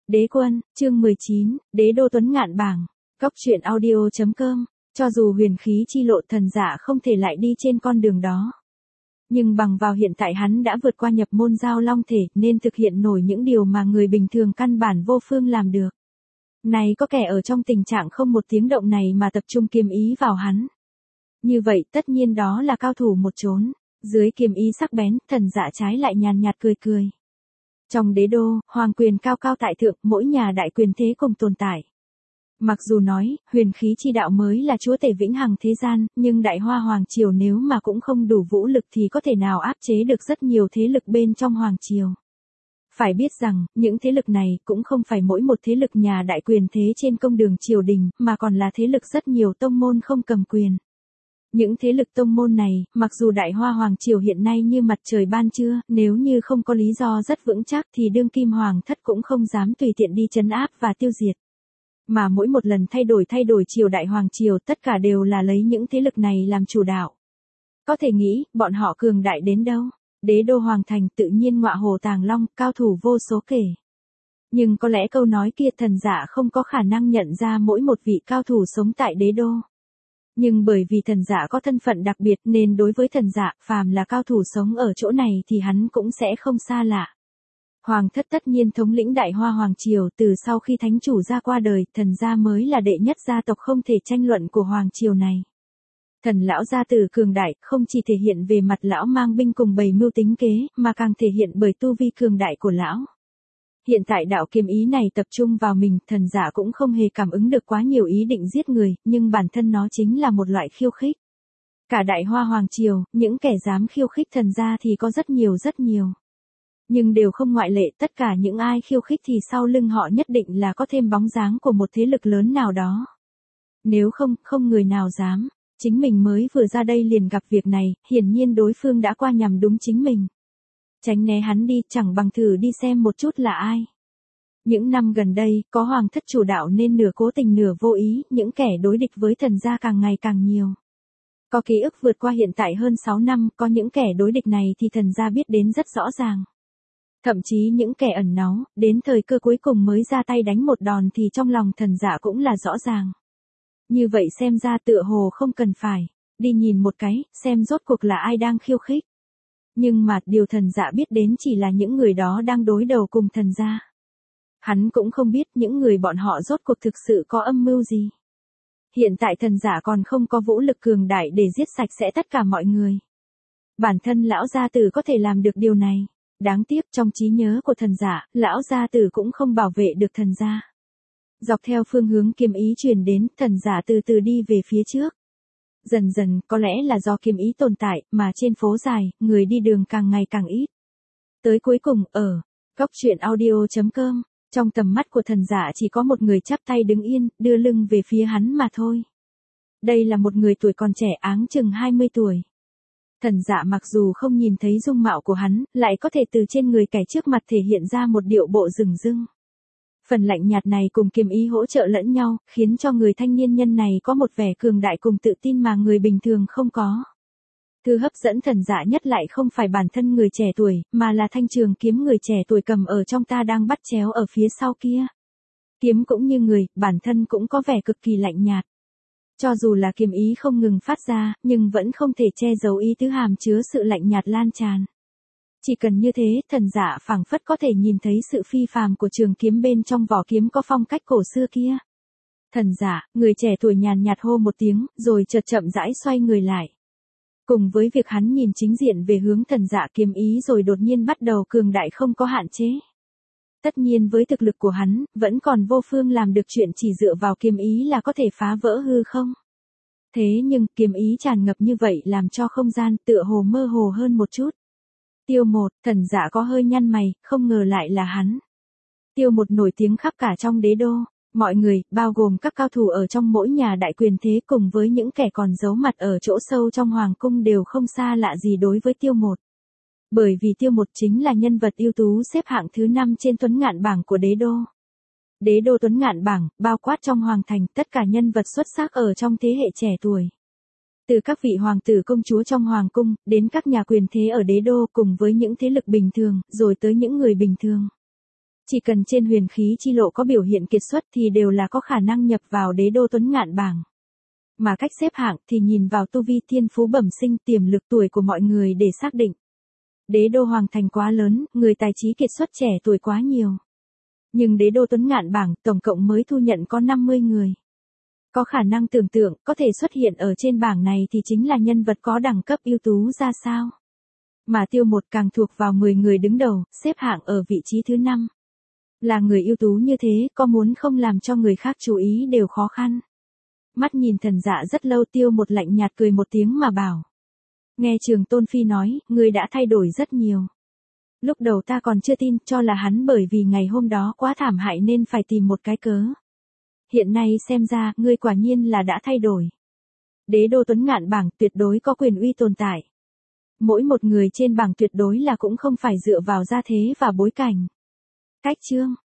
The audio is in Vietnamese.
Đế quân, chương 19, Đế đô Tuấn Ngạn bảng. Cóc truyện audio.com. Cho dù huyền khí chi lộ thần giả không thể lại đi trên con đường đó. Nhưng bằng vào hiện tại hắn đã vượt qua nhập môn giao long thể nên thực hiện nổi những điều mà người bình thường căn bản vô phương làm được. Này có kẻ ở trong tình trạng không một tiếng động này mà tập trung kiếm ý vào hắn. Như vậy tất nhiên đó là cao thủ một chốn. Dưới kiếm ý sắc bén, thần giả trái lại nhàn nhạt cười cười. Trong đế đô, hoàng quyền cao cao tại thượng, mỗi nhà đại quyền thế cùng tồn tại. Mặc dù nói, huyền khí chi đạo mới là chúa tể vĩnh hằng thế gian, nhưng đại hoa hoàng triều nếu mà cũng không đủ vũ lực thì có thể nào áp chế được rất nhiều thế lực bên trong hoàng triều. Phải biết rằng, những thế lực này cũng không phải mỗi một thế lực nhà đại quyền thế trên công đường triều đình, mà còn là thế lực rất nhiều tông môn không cầm quyền. Những thế lực tông môn này, mặc dù đại hoa hoàng triều hiện nay như mặt trời ban trưa, nếu như không có lý do rất vững chắc thì đương kim hoàng thất cũng không dám tùy tiện đi trấn áp và tiêu diệt. Mà mỗi một lần thay đổi triều đại hoàng triều tất cả đều là lấy những thế lực này làm chủ đạo. Có thể nghĩ, bọn họ cường đại đến đâu. Đế đô hoàng thành tự nhiên ngọa hồ tàng long, cao thủ vô số kể. Nhưng có lẽ câu nói kia thần giả không có khả năng nhận ra mỗi một vị cao thủ sống tại đế đô. Nhưng bởi vì thần giả có thân phận đặc biệt nên đối với thần giả, phàm là cao thủ sống ở chỗ này thì hắn cũng sẽ không xa lạ. Hoàng thất tất nhiên thống lĩnh đại hoa hoàng triều, từ sau khi thánh chủ ra qua đời, thần gia mới là đệ nhất gia tộc không thể tranh luận của hoàng triều này. Thần lão gia tử cường đại, không chỉ thể hiện về mặt lão mang binh cùng bày mưu tính kế, mà càng thể hiện bởi tu vi cường đại của lão. Hiện tại đạo kiếm ý này tập trung vào mình, thần giả cũng không hề cảm ứng được quá nhiều ý định giết người, nhưng bản thân nó chính là một loại khiêu khích. Cả đại hoa hoàng triều, những kẻ dám khiêu khích thần gia thì có rất nhiều. Nhưng đều không ngoại lệ, tất cả những ai khiêu khích thì sau lưng họ nhất định là có thêm bóng dáng của một thế lực lớn nào đó. Nếu không người nào dám. Chính mình mới vừa ra đây liền gặp việc này, hiển nhiên đối phương đã qua nhằm đúng chính mình. Tránh né hắn đi, chẳng bằng thử đi xem một chút là ai. Những năm gần đây, có hoàng thất chủ đạo nên nửa cố tình nửa vô ý, những kẻ đối địch với thần gia càng ngày càng nhiều. Có ký ức vượt qua hiện tại hơn 6 năm, có những kẻ đối địch này thì thần gia biết đến rất rõ ràng. Thậm chí những kẻ ẩn náu, đến thời cơ cuối cùng mới ra tay đánh một đòn thì trong lòng thần giả cũng là rõ ràng. Như vậy xem ra tựa hồ không cần phải đi nhìn một cái, xem rốt cuộc là ai đang khiêu khích. Nhưng mà điều thần dạ biết đến chỉ là những người đó đang đối đầu cùng thần gia. Hắn cũng không biết những người bọn họ rốt cuộc thực sự có âm mưu gì. Hiện tại thần giả còn không có vũ lực cường đại để giết sạch sẽ tất cả mọi người. Bản thân lão gia tử có thể làm được điều này. Đáng tiếc trong trí nhớ của thần giả, lão gia tử cũng không bảo vệ được thần gia. Dọc theo phương hướng kiếm ý truyền đến, thần giả từ từ đi về phía trước. Dần dần, có lẽ là do kiếm ý tồn tại, mà trên phố dài, người đi đường càng ngày càng ít. Tới cuối cùng, ở Cóc truyện audio.com, trong tầm mắt của thần giả chỉ có một người chắp tay đứng yên, đưa lưng về phía hắn mà thôi. Đây là một người tuổi còn trẻ, áng chừng 20 tuổi. Thần giả mặc dù không nhìn thấy dung mạo của hắn, lại có thể từ trên người kẻ trước mặt thể hiện ra một điệu bộ rừng rưng. Phần lạnh nhạt này cùng kiếm ý hỗ trợ lẫn nhau, khiến cho người thanh niên nhân này có một vẻ cường đại cùng tự tin mà người bình thường không có. Thứ hấp dẫn thần giả nhất lại không phải bản thân người trẻ tuổi, mà là thanh trường kiếm người trẻ tuổi cầm ở trong ta đang bắt chéo ở phía sau kia. Kiếm cũng như người, bản thân cũng có vẻ cực kỳ lạnh nhạt. Cho dù là kiếm ý không ngừng phát ra, nhưng vẫn không thể che giấu ý tứ hàm chứa sự lạnh nhạt lan tràn. Chỉ cần như thế, thần giả phảng phất có thể nhìn thấy sự phi phàm của trường kiếm bên trong vỏ kiếm có phong cách cổ xưa kia. Thần giả, người trẻ tuổi nhàn nhạt hô một tiếng, rồi chợt chậm rãi xoay người lại. Cùng với việc hắn nhìn chính diện về hướng thần giả kiếm ý rồi đột nhiên bắt đầu cường đại không có hạn chế. Tất nhiên với thực lực của hắn, vẫn còn vô phương làm được chuyện chỉ dựa vào kiếm ý là có thể phá vỡ hư không. Thế nhưng, kiếm ý tràn ngập như vậy làm cho không gian tựa hồ mơ hồ hơn một chút. Tiêu một, thần giả có hơi nhăn mày, không ngờ lại là hắn. Tiêu một nổi tiếng khắp cả trong đế đô, mọi người, bao gồm các cao thủ ở trong mỗi nhà đại quyền thế cùng với những kẻ còn giấu mặt ở chỗ sâu trong hoàng cung đều không xa lạ gì đối với tiêu một. Bởi vì tiêu một chính là nhân vật ưu tú xếp hạng thứ 5 trên Tuấn Ngạn bảng của đế đô. Đế đô Tuấn Ngạn bảng, bao quát trong hoàng thành tất cả nhân vật xuất sắc ở trong thế hệ trẻ tuổi. Từ các vị hoàng tử công chúa trong hoàng cung, đến các nhà quyền thế ở đế đô cùng với những thế lực bình thường, rồi tới những người bình thường. Chỉ cần trên huyền khí chi lộ có biểu hiện kiệt xuất thì đều là có khả năng nhập vào đế đô tuấn ngạn bảng. Mà cách xếp hạng thì nhìn vào tu vi thiên phú bẩm sinh tiềm lực tuổi của mọi người để xác định. Đế đô hoàng thành quá lớn, người tài trí kiệt xuất trẻ tuổi quá nhiều. Nhưng đế đô tuấn ngạn bảng tổng cộng mới thu nhận có 50 người. Có khả năng tưởng tượng có thể xuất hiện ở trên bảng này thì chính là nhân vật có đẳng cấp ưu tú ra sao. Mà Tiêu Một càng thuộc vào 10 người đứng đầu, xếp hạng ở vị trí thứ 5. Là người ưu tú như thế, có muốn không làm cho người khác chú ý đều khó khăn. Mắt nhìn Thần Dạ rất lâu, Tiêu Một lạnh nhạt cười một tiếng mà bảo. Nghe Trường Tôn Phi nói, ngươi đã thay đổi rất nhiều. Lúc đầu ta còn chưa tin, cho là hắn bởi vì ngày hôm đó quá thảm hại nên phải tìm một cái cớ. Hiện nay xem ra, ngươi quả nhiên là đã thay đổi. Đế đô tuấn ngạn bảng tuyệt đối có quyền uy tồn tại. Mỗi một người trên bảng tuyệt đối là cũng không phải dựa vào gia thế và bối cảnh. Cách chương